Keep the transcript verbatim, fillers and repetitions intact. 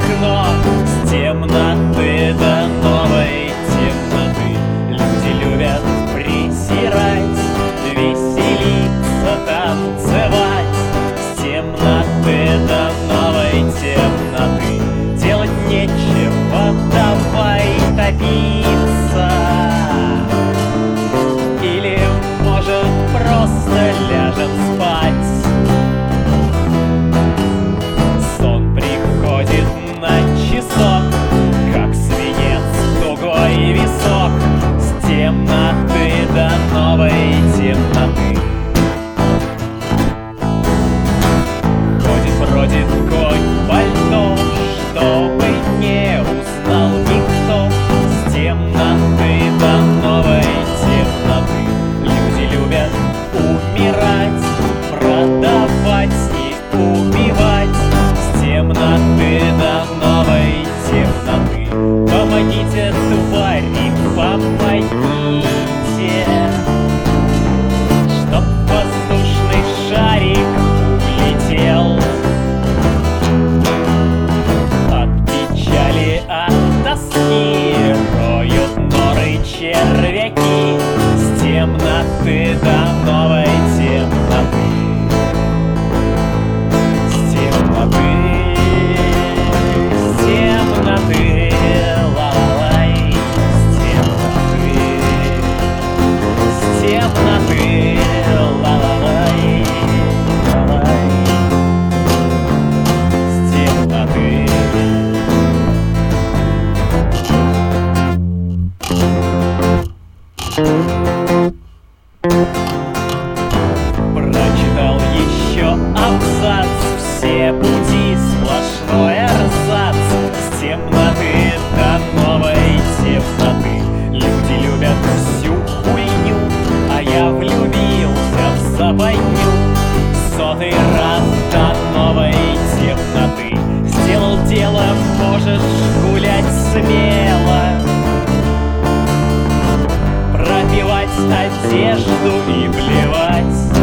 окно. С темноты до новой темноты люди любят присирать, веселиться, танцевать. С темноты до новой темноты делать нечего, давай топиться. Или, может, просто ляжем спать. Сон приходит на часок, как свинец тугой висок. С темноты до новой темноты ходит, бродит конь по льду, чтобы не узнал никто. С темноты до новой темноты люди любят умирать, продавать и убивать. С темноты до новой темноты помогите, твари, помогите, чтоб воздушный шарик улетел. От печали, от тоски роют норы червяки. С темноты до новой темноты, с темноты, с темноты, ла-ла-лай. С темноты, с темноты, ла-ла-лай, ла-лай. С темноты. Прочитал еще абзац, все пути сплошной эрзац. С темноты до новой темноты люди любят всю хуйню, а я влюбился в западню. Сотый раз до новой темноты сделал дело, можешь гулять смело, пропивать одежду и плевать.